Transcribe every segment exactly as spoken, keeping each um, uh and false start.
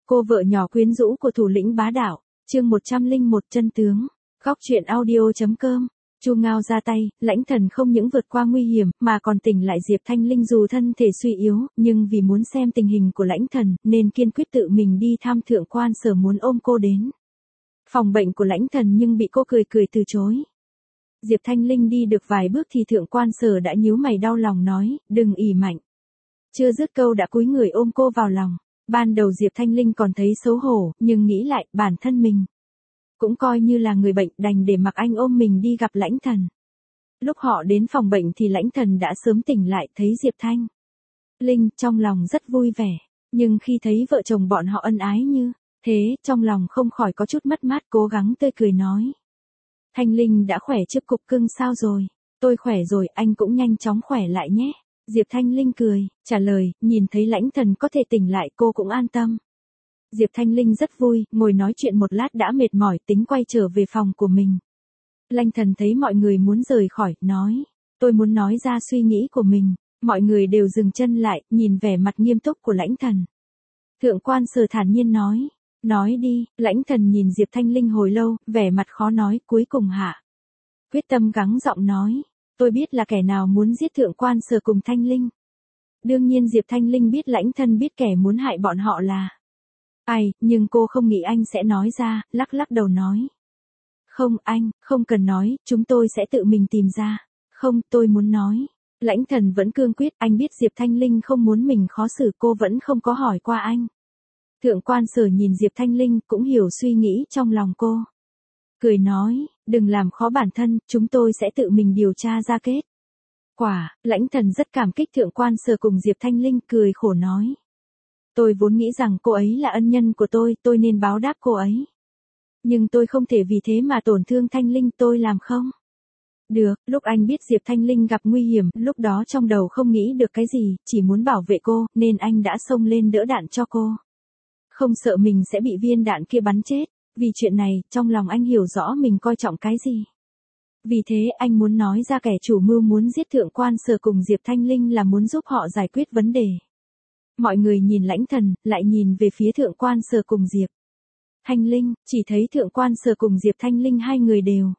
Cô vợ nhỏ quyến rũ của thủ lĩnh bá đạo, chương một trăm lẻ một chân tướng. Góc truyện audio.com. Chu Ngao ra tay, Lãnh Thần không những vượt qua nguy hiểm mà còn tỉnh lại Diệp Thanh Linh dù thân thể suy yếu, nhưng vì muốn xem tình hình của Lãnh Thần nên kiên quyết tự mình đi thăm Thượng Quan Sở muốn ôm cô đến phòng bệnh của Lãnh Thần nhưng bị cô cười cười từ chối. Diệp Thanh Linh đi được vài bước thì Thượng Quan Sở đã nhíu mày đau lòng nói, đừng ỉ mạnh. Chưa dứt câu đã cúi người ôm cô vào lòng. Ban đầu Diệp Thanh Linh còn thấy xấu hổ, nhưng nghĩ lại, bản thân mình cũng coi như là người bệnh, đành để mặc anh ôm mình đi gặp Lãnh Thần. Lúc họ đến phòng bệnh thì Lãnh Thần đã sớm tỉnh lại, thấy Diệp Thanh Linh trong lòng rất vui vẻ, nhưng khi thấy vợ chồng bọn họ ân ái như thế, trong lòng không khỏi có chút mất mát, cố gắng tươi cười nói. Thanh Linh đã khỏe trước cục cưng sao rồi? Tôi khỏe rồi, anh cũng nhanh chóng khỏe lại nhé. Diệp Thanh Linh cười, trả lời, nhìn thấy Lãnh Thần có thể tỉnh lại cô cũng an tâm. Diệp Thanh Linh rất vui, ngồi nói chuyện một lát đã mệt mỏi, tính quay trở về phòng của mình. Lãnh Thần thấy mọi người muốn rời khỏi, nói, tôi muốn nói ra suy nghĩ của mình. Mọi người đều dừng chân lại, nhìn vẻ mặt nghiêm túc của Lãnh Thần. Thượng Quan Sở thản nhiên nói, nói đi. Lãnh Thần nhìn Diệp Thanh Linh hồi lâu, vẻ mặt khó nói, cuối cùng hạ quyết tâm gắng giọng nói. Tôi biết là kẻ nào muốn giết Thượng Quan Sở cùng Thanh Linh. Đương nhiên Diệp Thanh Linh biết Lãnh Thần biết kẻ muốn hại bọn họ là ai, nhưng cô không nghĩ anh sẽ nói ra, lắc lắc đầu nói. Không anh, không cần nói, chúng tôi sẽ tự mình tìm ra. Không, tôi muốn nói. Lãnh Thần vẫn cương quyết, anh biết Diệp Thanh Linh không muốn mình khó xử, cô vẫn không có hỏi qua anh. Thượng Quan Sở nhìn Diệp Thanh Linh cũng hiểu suy nghĩ trong lòng cô. Cười nói, đừng làm khó bản thân, chúng tôi sẽ tự mình điều tra ra kết quả. Lãnh Thần rất cảm kích Thượng Quan Sở cùng Diệp Thanh Linh, cười khổ nói. Tôi vốn nghĩ rằng cô ấy là ân nhân của tôi, tôi nên báo đáp cô ấy. Nhưng tôi không thể vì thế mà tổn thương Thanh Linh, tôi làm không được. Lúc anh biết Diệp Thanh Linh gặp nguy hiểm, lúc đó trong đầu không nghĩ được cái gì, chỉ muốn bảo vệ cô, nên anh đã xông lên đỡ đạn cho cô. Không sợ mình sẽ bị viên đạn kia bắn chết. Vì chuyện này, trong lòng anh hiểu rõ mình coi trọng cái gì. Vì thế anh muốn nói ra kẻ chủ mưu muốn giết Thượng Quan Sở cùng Diệp Thanh Linh là muốn giúp họ giải quyết vấn đề. Mọi người nhìn Lãnh Thần, lại nhìn về phía Thượng Quan Sở cùng Diệp Thanh Linh, chỉ thấy Thượng Quan Sở cùng Diệp Thanh Linh hai người đều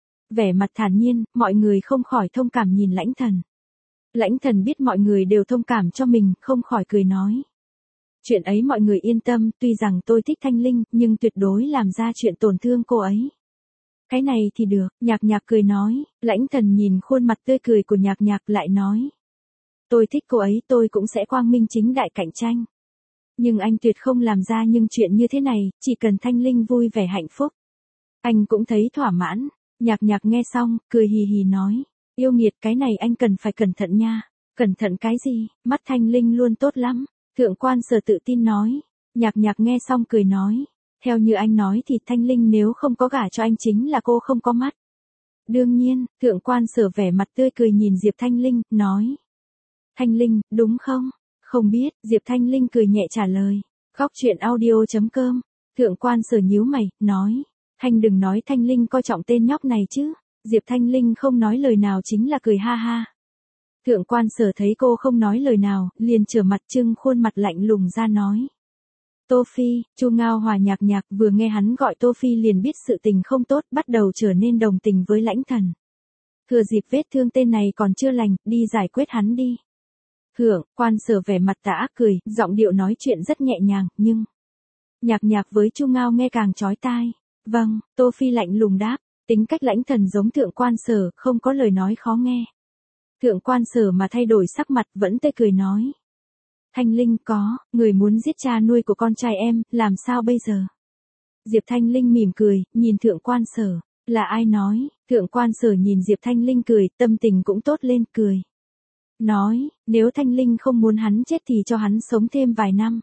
vẻ mặt thản nhiên, mọi người không khỏi thông cảm nhìn Lãnh Thần. Lãnh Thần biết mọi người đều thông cảm cho mình, không khỏi cười nói. Chuyện ấy mọi người yên tâm, tuy rằng tôi thích Thanh Linh, nhưng tuyệt đối làm ra chuyện tổn thương cô ấy. Cái này thì được, Nhạc Nhạc cười nói. Lãnh Thần nhìn khuôn mặt tươi cười của Nhạc Nhạc lại nói. Tôi thích cô ấy, tôi cũng sẽ quang minh chính đại cạnh tranh. Nhưng anh tuyệt không làm ra những chuyện như thế này, chỉ cần Thanh Linh vui vẻ hạnh phúc. Anh cũng thấy thỏa mãn. Nhạc Nhạc nghe xong, cười hì hì nói. Yêu nghiệt, cái này anh cần phải cẩn thận nha. Cẩn thận cái gì, mắt Thanh Linh luôn tốt lắm. Thượng Quan Sở tự tin nói. Nhạc Nhạc nghe xong cười nói. Theo như anh nói thì Thanh Linh nếu không có gả cho anh chính là cô không có mắt. Đương nhiên, Thượng Quan Sở vẻ mặt tươi cười nhìn Diệp Thanh Linh, nói. Thanh Linh, đúng không? Không biết, Diệp Thanh Linh cười nhẹ trả lời. Góc truyện audio.com. Thượng Quan Sở nhíu mày, nói. Anh đừng nói Thanh Linh coi trọng tên nhóc này chứ. Diệp Thanh Linh không nói lời nào chính là cười ha ha. Thượng Quan Sở thấy cô không nói lời nào, liền trở mặt trưng khuôn mặt lạnh lùng ra nói. Tô Phi. Chu Ngao Hòa Nhạc Nhạc vừa nghe hắn gọi Tô Phi liền biết sự tình không tốt, bắt đầu trở nên đồng tình với Lãnh Thần. Thừa dịp vết thương tên này còn chưa lành, đi giải quyết hắn đi. Thượng Quan Sở vẻ mặt tà ác cười, giọng điệu nói chuyện rất nhẹ nhàng, nhưng Nhạc Nhạc với Chu Ngao nghe càng chói tai. Vâng, Tô Phi lạnh lùng đáp, tính cách Lãnh Thần giống Thượng Quan Sở, không có lời nói khó nghe. Thượng Quan Sở mà thay đổi sắc mặt vẫn tươi cười nói. Thanh Linh có, người muốn giết cha nuôi của con trai em, làm sao bây giờ? Diệp Thanh Linh mỉm cười, nhìn Thượng Quan Sở, là ai nói? Thượng Quan Sở nhìn Diệp Thanh Linh cười, tâm tình cũng tốt lên, cười. Nói, nếu Thanh Linh không muốn hắn chết thì cho hắn sống thêm vài năm.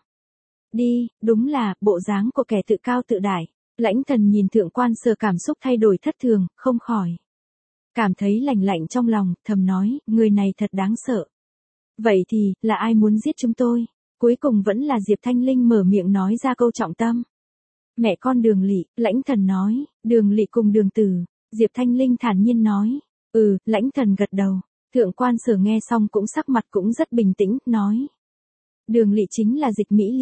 Đi, đúng là, bộ dáng của kẻ tự cao tự đại. Lãnh Thần nhìn Thượng Quan Sở cảm xúc thay đổi thất thường, không khỏi cảm thấy lạnh lạnh trong lòng, thầm nói, người này thật đáng sợ. Vậy thì, là ai muốn giết chúng tôi? Cuối cùng vẫn là Diệp Thanh Linh mở miệng nói ra câu trọng tâm. Mẹ con Đường Lỵ. Lãnh Thần nói, Đường Lỵ cùng Đường Tử. Diệp Thanh Linh thản nhiên nói, ừ. Lãnh Thần gật đầu. Thượng Quan Sở nghe xong cũng sắc mặt cũng rất bình tĩnh, nói. Đường Lỵ chính là Dịch Mỹ Liên.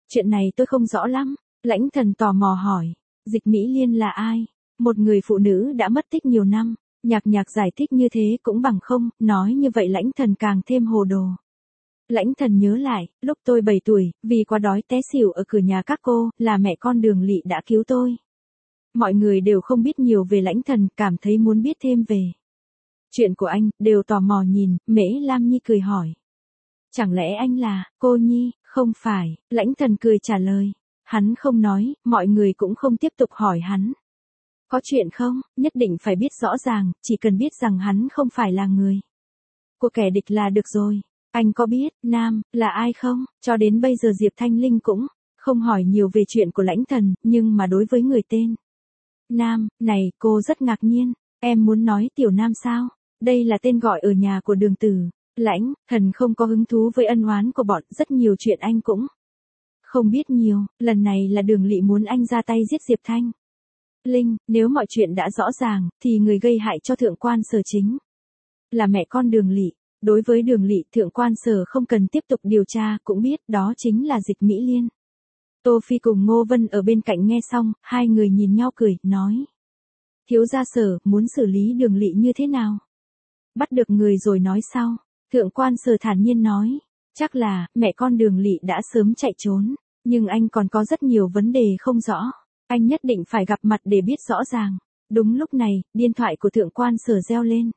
Chuyện này tôi không rõ lắm. Lãnh Thần tò mò hỏi. Dịch Mỹ Liên là ai? Một người phụ nữ đã mất tích nhiều năm. Nhạc Nhạc giải thích như thế cũng bằng không, nói như vậy Lãnh Thần càng thêm hồ đồ. Lãnh Thần nhớ lại, lúc tôi bảy tuổi, vì quá đói té xỉu ở cửa nhà các cô, là mẹ con Đường Lỵ đã cứu tôi. Mọi người đều không biết nhiều về Lãnh Thần, cảm thấy muốn biết thêm về chuyện của anh, đều tò mò nhìn. Mễ Lam Nhi cười hỏi. Chẳng lẽ anh là, cô Nhi? Không phải, Lãnh Thần cười trả lời. Hắn không nói, mọi người cũng không tiếp tục hỏi hắn. Có chuyện không, nhất định phải biết rõ ràng, chỉ cần biết rằng hắn không phải là người của kẻ địch là được rồi. Anh có biết, Nam, là ai không? Cho đến bây giờ Diệp Thanh Linh cũng không hỏi nhiều về chuyện của Lãnh Thần, nhưng mà đối với người tên Nam, này, cô rất ngạc nhiên. Em muốn nói Tiểu Nam sao? Đây là tên gọi ở nhà của Đường Tử. Lãnh Thần không có hứng thú với ân oán của bọn, rất nhiều chuyện anh cũng không biết nhiều. Lần này là Đường Lỵ muốn anh ra tay giết Diệp Thanh Linh, nếu mọi chuyện đã rõ ràng, thì người gây hại cho thượng quan Sở chính là mẹ con Đường Lỵ. Đối với Đường Lỵ, thượng quan Sở không cần tiếp tục điều tra, cũng biết đó chính là Dịch Mỹ Liên. Tô Phi cùng Ngô Vân ở bên cạnh nghe xong, hai người nhìn nhau cười, nói. Thiếu gia Sở, muốn xử lý Đường Lỵ như thế nào? Bắt được người rồi nói sau. Thượng quan Sở thản nhiên nói. Chắc là, mẹ con Đường Lỵ đã sớm chạy trốn. Nhưng anh còn có rất nhiều vấn đề không rõ. Anh nhất định phải gặp mặt để biết rõ ràng. Đúng lúc này, điện thoại của thượng quan Sở reo lên.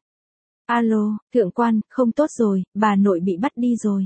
Alo, thượng quan, không tốt rồi, bà nội bị bắt đi rồi.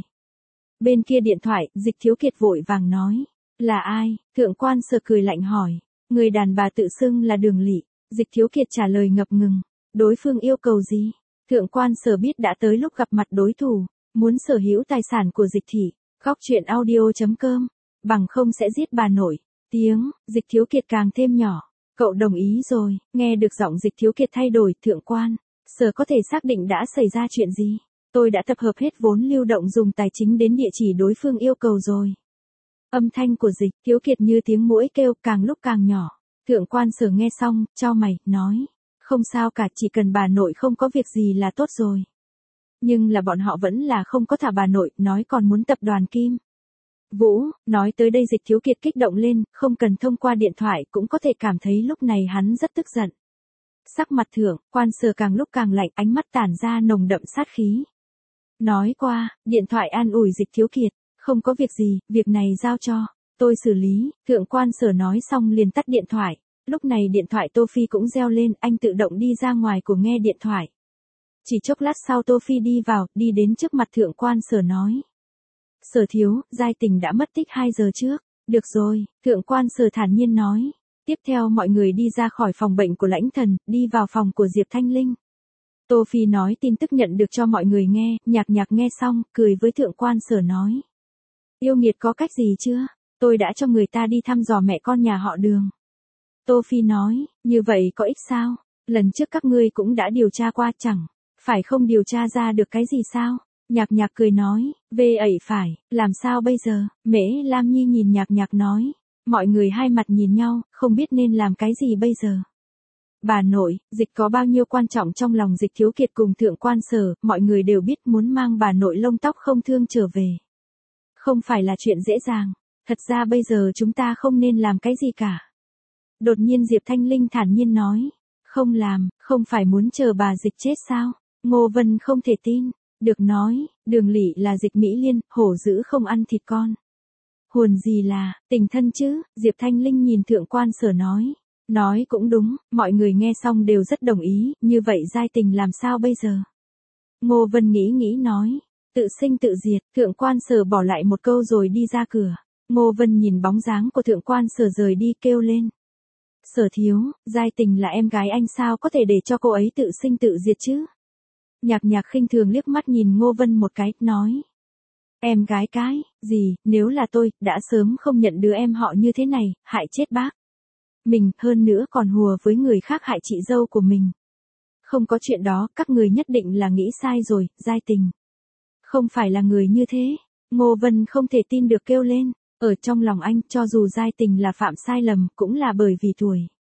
Bên kia điện thoại, Dịch Thiếu Kiệt vội vàng nói. Là ai? Thượng quan Sở cười lạnh hỏi. Người đàn bà tự xưng là Đường Lỵ. Dịch Thiếu Kiệt trả lời ngập ngừng. Đối phương yêu cầu gì? Thượng quan Sở biết đã tới lúc gặp mặt đối thủ. Muốn sở hữu tài sản của Dịch thị. Góc truyện audio chấm com. Bằng không sẽ giết bà nội. Tiếng, Dịch Thiếu Kiệt càng thêm nhỏ. Cậu đồng ý rồi. Nghe được giọng Dịch Thiếu Kiệt thay đổi, thượng quan Sở có thể xác định đã xảy ra chuyện gì. Tôi đã tập hợp hết vốn lưu động dùng tài chính đến địa chỉ đối phương yêu cầu rồi. Âm thanh của Dịch Thiếu Kiệt như tiếng muỗi kêu, càng lúc càng nhỏ. Thượng quan Sở nghe xong, chau mày, nói. Không sao cả, chỉ cần bà nội không có việc gì là tốt rồi. Nhưng là bọn họ vẫn là không có thả bà nội, nói còn muốn tập đoàn Kim Vũ. Nói tới đây Dịch Thiếu Kiệt kích động lên, không cần thông qua điện thoại cũng có thể cảm thấy lúc này hắn rất tức giận. Sắc mặt thượng quan Sở càng lúc càng lạnh, ánh mắt tản ra nồng đậm sát khí. Nói qua, điện thoại an ủi Dịch Thiếu Kiệt. Không có việc gì, việc này giao cho tôi xử lý. Thượng quan Sở nói xong liền tắt điện thoại. Lúc này điện thoại Tô Phi cũng reo lên, anh tự động đi ra ngoài của nghe điện thoại. Chỉ chốc lát sau Tô Phi đi vào, đi đến trước mặt thượng quan Sở nói. Sở thiếu, Giai Tình đã mất tích hai giờ trước. Được rồi, thượng quan Sở thản nhiên nói. Tiếp theo mọi người đi ra khỏi phòng bệnh của Lãnh Thần, đi vào phòng của Diệp Thanh Linh. Tô Phi nói tin tức nhận được cho mọi người nghe, Nhạc Nhạc nghe xong, cười với thượng quan Sở nói. Yêu nghiệt có cách gì chưa? Tôi đã cho người ta đi thăm dò mẹ con nhà họ Đường. Tô Phi nói, như vậy có ích sao? Lần trước các ngươi cũng đã điều tra qua chẳng, phải không điều tra ra được cái gì sao? Nhạc Nhạc cười nói, về ẩy phải, làm sao bây giờ? Mễ Lam Nhi nhìn Nhạc Nhạc nói. Mọi người hai mặt nhìn nhau, không biết nên làm cái gì bây giờ. Bà nội, Dịch có bao nhiêu quan trọng trong lòng Dịch Thiếu Kiệt cùng thượng quan Sở, mọi người đều biết muốn mang bà nội lông tóc không thương trở về. Không phải là chuyện dễ dàng, thật ra bây giờ chúng ta không nên làm cái gì cả. Đột nhiên Diệp Thanh Linh thản nhiên nói, không làm, không phải muốn chờ bà Dịch chết sao? Ngô Vân không thể tin, được nói, Đường Lỵ là Dịch Mỹ Liên, hổ dữ không ăn thịt con. Huồn gì là, tình thân chứ, Diệp Thanh Linh nhìn thượng quan Sở nói. Nói cũng đúng, mọi người nghe xong đều rất đồng ý, như vậy Giai Tình làm sao bây giờ? Ngô Vân nghĩ nghĩ nói, tự sinh tự diệt, thượng quan Sở bỏ lại một câu rồi đi ra cửa. Ngô Vân nhìn bóng dáng của thượng quan Sở rời đi kêu lên. Sở thiếu, Giai Tình là em gái anh sao có thể để cho cô ấy tự sinh tự diệt chứ? Nhạc Nhạc khinh thường liếc mắt nhìn Ngô Vân một cái, nói. Em gái cái, gì, nếu là tôi, đã sớm không nhận đứa em họ như thế này, hại chết bác mình, hơn nữa còn hùa với người khác hại chị dâu của mình. Không có chuyện đó, các người nhất định là nghĩ sai rồi, Giai Tình không phải là người như thế. Ngô Vân không thể tin được kêu lên, ở trong lòng anh, cho dù Giai Tình là phạm sai lầm, cũng là bởi vì tuổi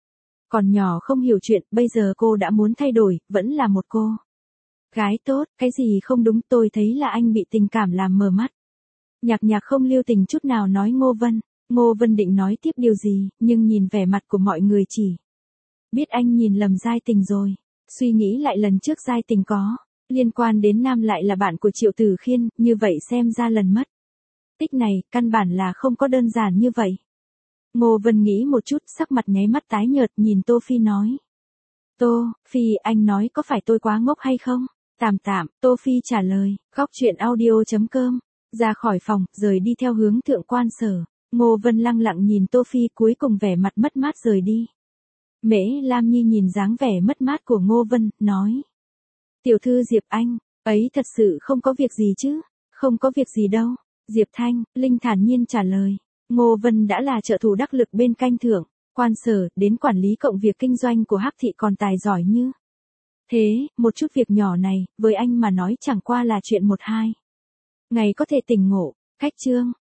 còn nhỏ không hiểu chuyện, bây giờ cô đã muốn thay đổi, vẫn là một cô gái tốt, cái gì không đúng, tôi thấy là anh bị tình cảm làm mờ mắt. Nhạc Nhạc không lưu tình chút nào nói Ngô Vân. Ngô Vân định nói tiếp điều gì, nhưng nhìn vẻ mặt của mọi người chỉ biết anh nhìn lầm Giai Tình rồi. Suy nghĩ lại lần trước Giai Tình có liên quan đến nam lại là bạn của Triệu Tử Khiên, như vậy xem ra lần mất tích này, căn bản là không có đơn giản như vậy. Ngô Vân nghĩ một chút, sắc mặt nháy mắt tái nhợt, nhìn Tô Phi nói. Tô, Phi, anh nói có phải tôi quá ngốc hay không? Tạm tạm, Tô Phi trả lời, góc chuyện audio.com. Ra khỏi phòng, rời đi theo hướng Thượng Quan Sở. Ngô Vân lặng lặng nhìn Tô Phi, cuối cùng vẻ mặt mất mát rời đi. Mễ Lam Nhi nhìn dáng vẻ mất mát của Ngô Vân, nói. Tiểu thư Diệp Anh, ấy thật sự không có việc gì chứ? Không có việc gì đâu. Diệp Thanh, Linh thản nhiên trả lời. Ngô Vân đã là trợ thủ đắc lực bên canh Thượng Quan Sở, đến quản lý cộng việc kinh doanh của Hắc Thị còn tài giỏi như thế, một chút việc nhỏ này, với anh mà nói chẳng qua là chuyện một hai ngày có thể tỉnh ngộ. Khách trương.